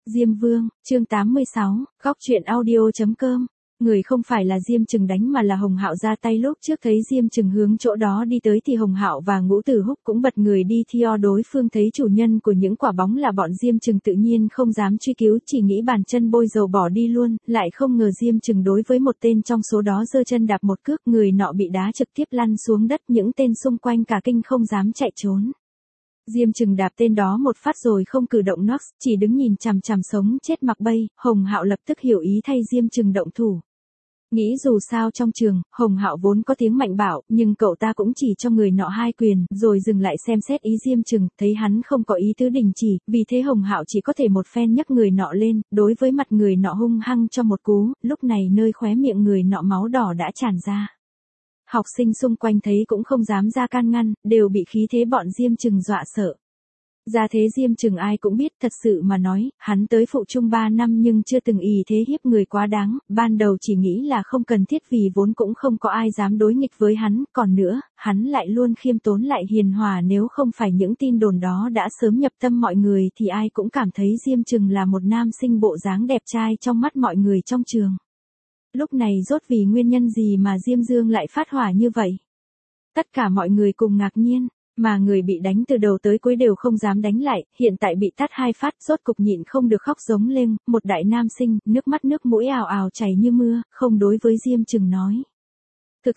Diêm Vương, chương 86, góc truyện audio.com. Người không phải là Diêm Trừng đánh mà là Hồng Hạo ra tay. Lúc trước thấy Diêm Trừng hướng chỗ đó đi tới thì Hồng Hạo và Ngũ Tử Húc cũng bật người đi theo đối phương. Thấy chủ nhân của những quả bóng là bọn Diêm Trừng tự nhiên không dám truy cứu, chỉ nghĩ bàn chân bôi dầu bỏ đi luôn. Lại không ngờ Diêm Trừng đối với một tên trong số đó giơ chân đạp một cước, người nọ bị đá trực tiếp lăn xuống đất. Những tên xung quanh cả kinh không dám chạy trốn. Diêm Trừng đạp tên đó một phát rồi không cử động nox, chỉ đứng nhìn chằm chằm sống chết mặc bay. Hồng Hạo lập tức hiểu ý thay Diêm Trừng động thủ. Nghĩ dù sao trong trường, Hồng Hạo vốn có tiếng mạnh bạo, nhưng cậu ta cũng chỉ cho người nọ 2 quyền, rồi dừng lại xem xét ý Diêm Trừng, thấy hắn không có ý tứ đình chỉ, vì thế Hồng Hạo chỉ có thể một phen nhấc người nọ lên, đối với mặt người nọ hung hăng cho một cú, lúc này nơi khóe miệng người nọ máu đỏ đã tràn ra. Học sinh xung quanh thấy cũng không dám ra can ngăn, đều bị khí thế bọn Diêm Trừng dọa sợ. Ra thế Diêm Trừng ai cũng biết, thật sự mà nói, hắn tới phụ trung 3 năm nhưng chưa từng ý thế hiếp người quá đáng, ban đầu chỉ nghĩ là không cần thiết vì vốn cũng không có ai dám đối nghịch với hắn, còn nữa, hắn lại luôn khiêm tốn lại hiền hòa, nếu không phải những tin đồn đó đã sớm nhập tâm mọi người thì ai cũng cảm thấy Diêm Trừng là một nam sinh bộ dáng đẹp trai trong mắt mọi người trong trường. Lúc này rốt vì nguyên nhân gì mà Diêm Dương lại phát hỏa như vậy? Tất cả mọi người cùng ngạc nhiên. Mà người bị đánh từ đầu tới cuối đều không dám đánh lại, hiện tại bị tát 2 phát, rốt cục nhịn không được khóc giống lên, một đại nam sinh, nước mắt nước mũi ào ào chảy như mưa, không đối với Diêm Trừng nói. Thực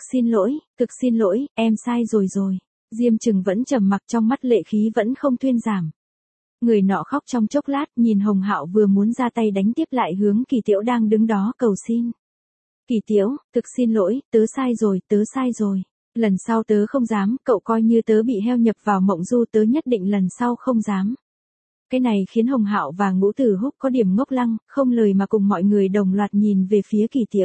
xin lỗi, em sai rồi. Diêm Trừng vẫn trầm mặc, trong mắt lệ khí vẫn không thuyên giảm. Người nọ khóc trong chốc lát, nhìn Hồng Hạo vừa muốn ra tay đánh tiếp lại hướng Kỳ Tiễu đang đứng đó cầu xin. Kỳ Tiễu, thực xin lỗi, tớ sai rồi. Lần sau tớ không dám, cậu coi như tớ bị heo nhập vào mộng du, tớ nhất định lần sau không dám. Cái này khiến Hồng Hạo và Ngũ Tử Húc có điểm ngốc lăng, không lời mà cùng mọi người đồng loạt nhìn về phía Kỳ Tiễu.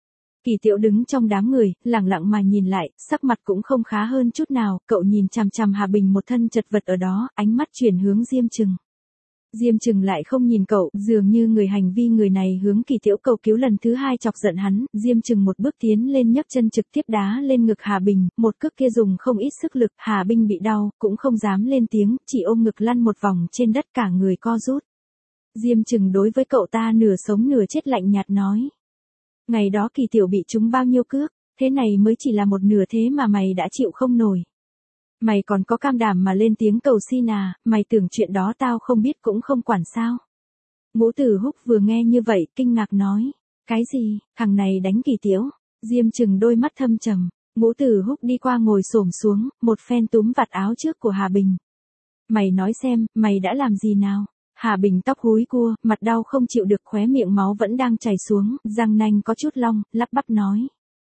Kỳ Tiễu đứng trong đám người, lẳng lặng mà nhìn lại, sắc mặt cũng không khá hơn chút nào, cậu nhìn chằm chằm Hà Bình một thân chật vật ở đó, ánh mắt chuyển hướng Diêm Trừng. Diêm Trừng lại không nhìn cậu, dường như người hành vi người này hướng Kỳ Tiễu cầu cứu lần thứ 2 chọc giận hắn, Diêm Trừng một bước tiến lên nhấc chân trực tiếp đá lên ngực Hà Bình, một cước kia dùng không ít sức lực, Hà Bình bị đau, cũng không dám lên tiếng, chỉ ôm ngực lăn một vòng trên đất cả người co rút. Diêm Trừng đối với cậu ta nửa sống nửa chết lạnh nhạt nói. Ngày đó Kỳ Tiểu bị trúng bao nhiêu cước, thế này mới chỉ là một nửa thế mà mày đã chịu không nổi. Mày còn có cam đảm mà lên tiếng cầu xin à, mày tưởng chuyện đó tao không biết cũng không quản sao. Ngũ Tử Húc vừa nghe như vậy, kinh ngạc nói. Cái gì, thằng này đánh Kỳ Tiễu? Diêm Trừng đôi mắt thâm trầm. Ngũ Tử Húc đi qua ngồi xổm xuống, một phen túm vạt áo trước của Hà Bình. Mày nói xem, mày đã làm gì nào? Hà Bình tóc húi cua, mặt đau không chịu được, khóe miệng máu vẫn đang chảy xuống, răng nanh có chút long, lắp bắp nói.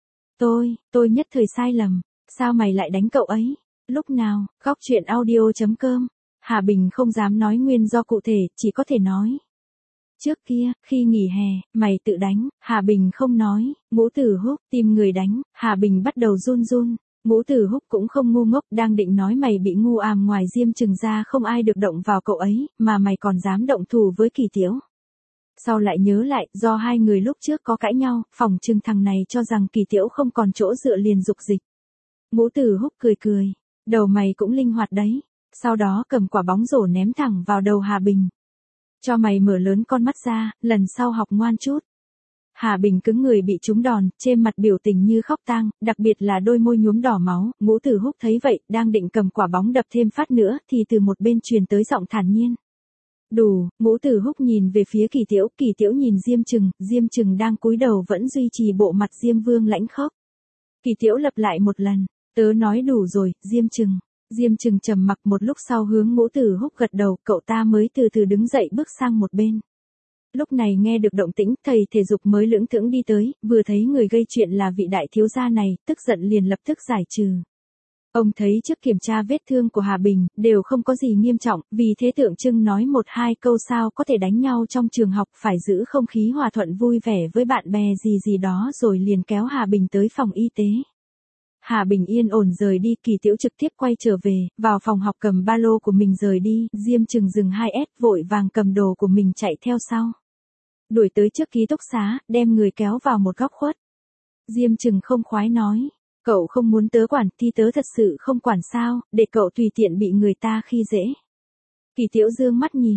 Tôi nhất thời sai lầm, sao mày lại đánh cậu ấy? Lúc nào, góc truyện audio.com. Hà Bình không dám nói nguyên do cụ thể, chỉ có thể nói. Trước kia, khi nghỉ hè, mày tự đánh, Hà Bình không nói, Ngũ Tử Húc tìm người đánh, Hà Bình bắt đầu run. Ngũ Tử Húc cũng không ngu ngốc, đang định nói mày bị ngu àm, ngoài Diêm Trừng ra không ai được động vào cậu ấy, mà mày còn dám động thủ với Kỳ Tiễu. Sau lại nhớ lại, do hai người lúc trước có cãi nhau, phỏng chừng thằng này cho rằng Kỳ Tiễu không còn chỗ dựa liền dục dịch. Ngũ Tử Húc cười. Đầu mày cũng linh hoạt đấy. Sau đó cầm quả bóng rổ ném thẳng vào đầu Hà Bình. Cho mày mở lớn con mắt ra, lần sau học ngoan chút. Hà Bình cứng người bị trúng đòn, trên mặt biểu tình như khóc tang, đặc biệt là đôi môi nhuốm đỏ máu. Ngũ Tử Húc thấy vậy, đang định cầm quả bóng đập thêm phát nữa, thì từ một bên truyền tới giọng thản nhiên. Đủ. Ngũ Tử Húc nhìn về phía Kỳ Tiễu nhìn Diêm Trừng đang cúi đầu vẫn duy trì bộ mặt Diêm Vương lãnh khốc. Kỳ Tiễu lặp lại một lần. Tớ nói đủ rồi, Diêm Trừng trầm mặc một lúc sau hướng Ngũ Tử Húc gật đầu, cậu ta mới từ từ đứng dậy bước sang một bên. Lúc này nghe được động tĩnh, thầy thể dục mới lững thững đi tới, vừa thấy người gây chuyện là vị đại thiếu gia này, tức giận liền lập tức giải trừ. Ông thấy trước kiểm tra vết thương của Hà Bình, đều không có gì nghiêm trọng, vì thế tượng trưng nói 1-2 câu sao có thể đánh nhau trong trường học, phải giữ không khí hòa thuận vui vẻ với bạn bè gì đó, rồi liền kéo Hà Bình tới phòng y tế. Hà Bình yên ổn rời đi, Kỳ Tiễu trực tiếp quay trở về, vào phòng học cầm ba lô của mình rời đi, Diêm Trừng dừng 2S vội vàng cầm đồ của mình chạy theo sau. Đuổi tới trước ký túc xá, đem người kéo vào một góc khuất. Diêm Trừng không khoái nói, cậu không muốn tớ quản thì tớ thật sự không quản sao, để cậu tùy tiện bị người ta khi dễ. Kỳ Tiễu dương mắt nhìn,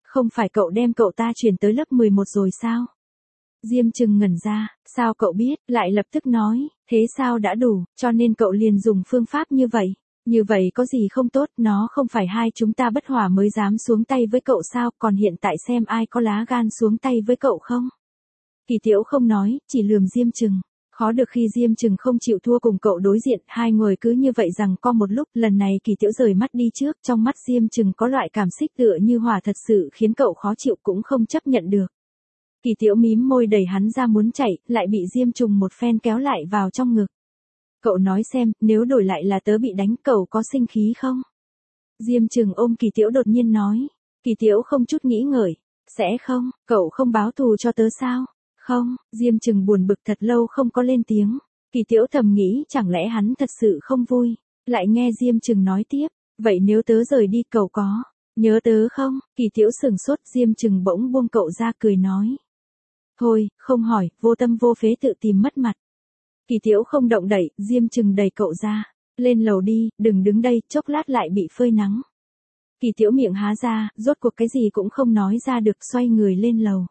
Không phải cậu đem cậu ta chuyển tới lớp 11 rồi sao? Diêm Trừng ngẩn ra, sao cậu biết, lại lập tức nói, thế sao đã đủ, cho nên cậu liền dùng phương pháp như vậy. Như vậy có gì không tốt, nó không phải hai chúng ta bất hòa mới dám xuống tay với cậu sao, còn hiện tại xem ai có lá gan xuống tay với cậu không. Kỳ Tiễu không nói, chỉ lườm Diêm Trừng. Khó được khi Diêm Trừng không chịu thua cùng cậu đối diện, hai người cứ như vậy rằng co một lúc, lần này Kỳ Tiễu rời mắt đi trước, trong mắt Diêm Trừng có loại cảm xích tựa như hỏa thật sự khiến cậu khó chịu cũng không chấp nhận được. Kỳ Tiễu mím môi đẩy hắn ra muốn chạy, lại bị Diêm Trừng một phen kéo lại vào trong ngực. Cậu nói xem, nếu đổi lại là tớ bị đánh cậu có sinh khí không? Diêm Trừng ôm Kỳ Tiễu đột nhiên nói. Kỳ Tiễu không chút nghĩ ngợi. Sẽ không, cậu không báo thù cho tớ sao? Không, Diêm Trừng buồn bực thật lâu không có lên tiếng. Kỳ Tiễu thầm nghĩ chẳng lẽ hắn thật sự không vui. Lại nghe Diêm Trừng nói tiếp. Vậy nếu tớ rời đi cậu có nhớ tớ không? Kỳ Tiễu sửng sốt, Diêm Trừng bỗng buông cậu ra cười nói. Thôi, không hỏi, vô tâm vô phế tự tìm mất mặt. Kỳ Tiễu không động đậy, Diêm Trừng đẩy cậu ra. Lên lầu đi, đừng đứng đây, chốc lát lại bị phơi nắng. Kỳ Tiễu miệng há ra, rốt cuộc cái gì cũng không nói ra được, xoay người lên lầu.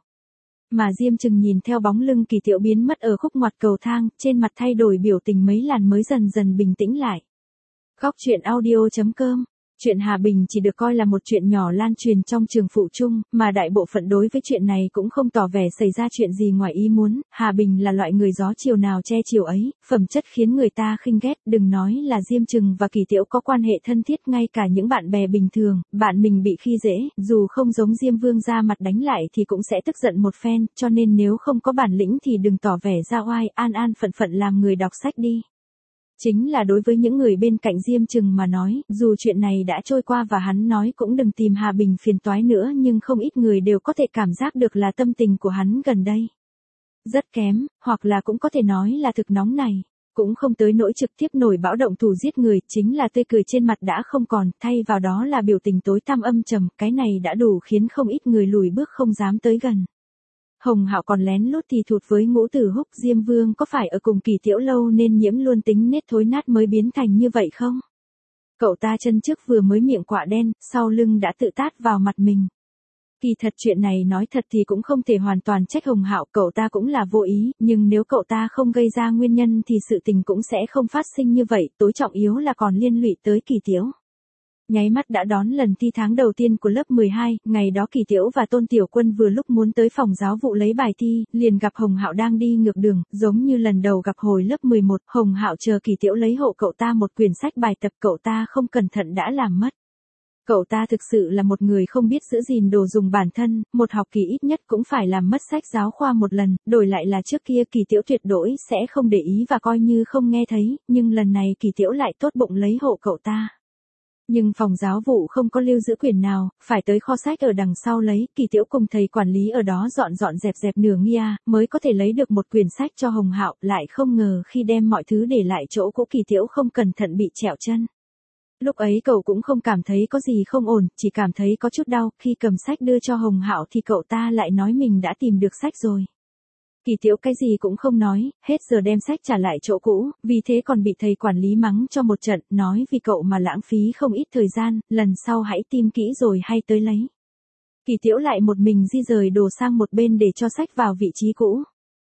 Mà Diêm Trừng nhìn theo bóng lưng Kỳ Tiễu biến mất ở khúc ngoặt cầu thang, trên mặt thay đổi biểu tình mấy lần mới dần dần bình tĩnh lại. Góc truyện audio.com. Chuyện Hà Bình chỉ được coi là một chuyện nhỏ lan truyền trong trường phụ trung, mà đại bộ phận đối với chuyện này cũng không tỏ vẻ xảy ra chuyện gì ngoài ý muốn. Hà Bình là loại người gió chiều nào che chiều ấy, phẩm chất khiến người ta khinh ghét, đừng nói là Diêm Trừng và Kỳ Tiễu có quan hệ thân thiết, ngay cả những bạn bè bình thường, bạn mình bị khi dễ, dù không giống Diêm Vương ra mặt đánh lại thì cũng sẽ tức giận một phen, cho nên nếu không có bản lĩnh thì đừng tỏ vẻ ra oai, an an phận phận làm người đọc sách đi. Chính là đối với những người bên cạnh Diêm Trừng mà nói, dù chuyện này đã trôi qua và hắn nói cũng đừng tìm Hà Bình phiền toái nữa, nhưng không ít người đều có thể cảm giác được là tâm tình của hắn gần đây rất kém, hoặc là cũng có thể nói là thực nóng này. Cũng không tới nỗi trực tiếp nổi bão động thủ giết người, chính là tươi cười trên mặt đã không còn, thay vào đó là biểu tình tối tăm âm trầm, cái này đã đủ khiến không ít người lùi bước không dám tới gần. Hồng Hạo còn lén lút thì thụt với Ngũ Tử Húc, Diêm Vương có phải ở cùng Kỳ Tiễu lâu nên nhiễm luôn tính nết thối nát mới biến thành như vậy không? Cậu ta chân trước vừa mới miệng quạ đen, sau lưng đã tự tát vào mặt mình. Kỳ thật chuyện này nói thật thì cũng không thể hoàn toàn trách Hồng Hạo, cậu ta cũng là vô ý, nhưng nếu cậu ta không gây ra nguyên nhân thì sự tình cũng sẽ không phát sinh như vậy, tối trọng yếu là còn liên lụy tới Kỳ Tiễu. Nháy mắt đã đón lần thi tháng đầu tiên của lớp 12, ngày đó Kỳ Tiễu và Tôn Tiểu Quân vừa lúc muốn tới phòng giáo vụ lấy bài thi, liền gặp Hồng Hạo đang đi ngược đường, giống như lần đầu gặp hồi lớp 11, Hồng Hạo chờ Kỳ Tiễu lấy hộ cậu ta một quyển sách bài tập, cậu ta không cẩn thận đã làm mất. Cậu ta thực sự là một người không biết giữ gìn đồ dùng bản thân, một học kỳ ít nhất cũng phải làm mất sách giáo khoa một lần, đổi lại là trước kia Kỳ Tiễu tuyệt đối sẽ không để ý và coi như không nghe thấy, nhưng lần này Kỳ Tiễu lại tốt bụng lấy hộ cậu ta. Nhưng phòng giáo vụ không có lưu giữ quyển nào, phải tới kho sách ở đằng sau lấy, Kỳ Tiễu cùng thầy quản lý ở đó dọn dẹp nửa nghia, mới có thể lấy được một quyển sách cho Hồng Hạo, lại không ngờ khi đem mọi thứ để lại chỗ cũ Kỳ Tiễu không cẩn thận bị trẹo chân. Lúc ấy cậu cũng không cảm thấy có gì không ổn, chỉ cảm thấy có chút đau, khi cầm sách đưa cho Hồng Hạo thì cậu ta lại nói mình đã tìm được sách rồi. Kỳ Tiễu cái gì cũng không nói, hết giờ đem sách trả lại chỗ cũ, vì thế còn bị thầy quản lý mắng cho một trận, nói vì cậu mà lãng phí không ít thời gian, lần sau hãy tìm kỹ rồi hay tới lấy. Kỳ Tiễu lại một mình di rời đồ sang một bên để cho sách vào vị trí cũ.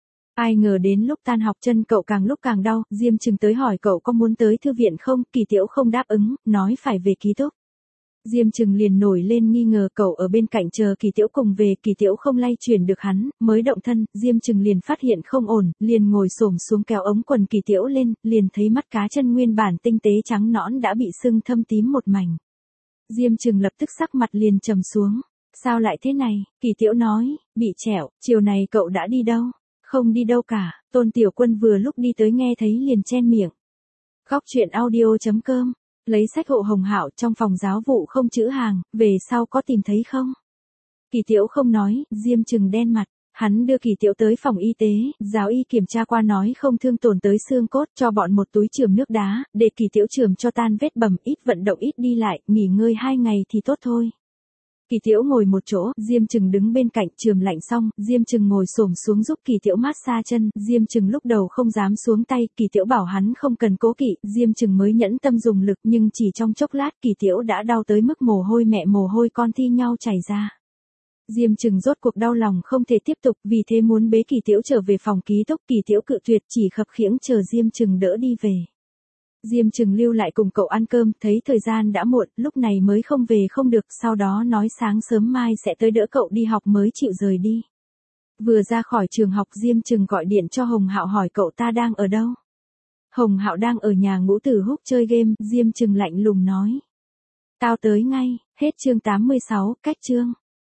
Ai ngờ đến lúc tan học chân cậu càng lúc càng đau, Diêm Trừng tới hỏi cậu có muốn tới thư viện không, Kỳ Tiễu không đáp ứng, nói phải về ký túc. Diêm Trừng liền nổi lên nghi ngờ, cậu ở bên cạnh chờ Kỳ Tiễu cùng về, Kỳ Tiễu không lay chuyển được hắn, mới động thân, Diêm Trừng liền phát hiện không ổn, liền ngồi xổm xuống kéo ống quần Kỳ Tiễu lên, liền thấy mắt cá chân nguyên bản tinh tế trắng nõn đã bị sưng thâm tím một mảnh. Diêm Trừng lập tức sắc mặt liền trầm xuống. Sao lại thế này? Kỳ Tiễu nói, bị trẹo, chiều này cậu đã đi đâu? Không đi đâu cả, Tôn Tiểu Quân vừa lúc đi tới nghe thấy liền chen miệng. Góc truyện audio.com. Lấy sách hộ Hồng Hạo, trong phòng giáo vụ không chữ hàng, về sau có tìm thấy không? Kỳ Tiễu không nói, Diêm Trừng đen mặt. Hắn đưa Kỳ Tiễu tới phòng y tế, giáo y kiểm tra qua nói không thương tổn tới xương cốt, cho bọn một túi chườm nước đá, để Kỳ Tiễu chườm cho tan vết bầm, ít vận động ít đi lại, nghỉ ngơi 2 ngày thì tốt thôi. Kỳ Tiễu ngồi một chỗ, Diêm Trừng đứng bên cạnh, chườm lạnh xong, Diêm Trừng ngồi xổm xuống giúp Kỳ Tiễu massage chân, Diêm Trừng lúc đầu không dám xuống tay, Kỳ Tiễu bảo hắn không cần cố kỵ, Diêm Trừng mới nhẫn tâm dùng lực, nhưng chỉ trong chốc lát Kỳ Tiễu đã đau tới mức mồ hôi mẹ mồ hôi con thi nhau chảy ra. Diêm Trừng rốt cuộc đau lòng không thể tiếp tục, vì thế muốn bế Kỳ Tiễu trở về phòng ký túc. Kỳ Tiễu cự tuyệt, chỉ khập khiễng chờ Diêm Trừng đỡ đi về. Diêm Trừng lưu lại cùng cậu ăn cơm, thấy thời gian đã muộn, lúc này mới không về không được, sau đó nói sáng sớm mai sẽ tới đỡ cậu đi học mới chịu rời đi. Vừa ra khỏi trường học, Diêm Trừng gọi điện cho Hồng Hạo hỏi cậu ta đang ở đâu. Hồng Hạo đang ở nhà Ngũ Tử Húc chơi game. Diêm Trừng lạnh lùng nói. Tao tới ngay. Hết chương 86, cách chương.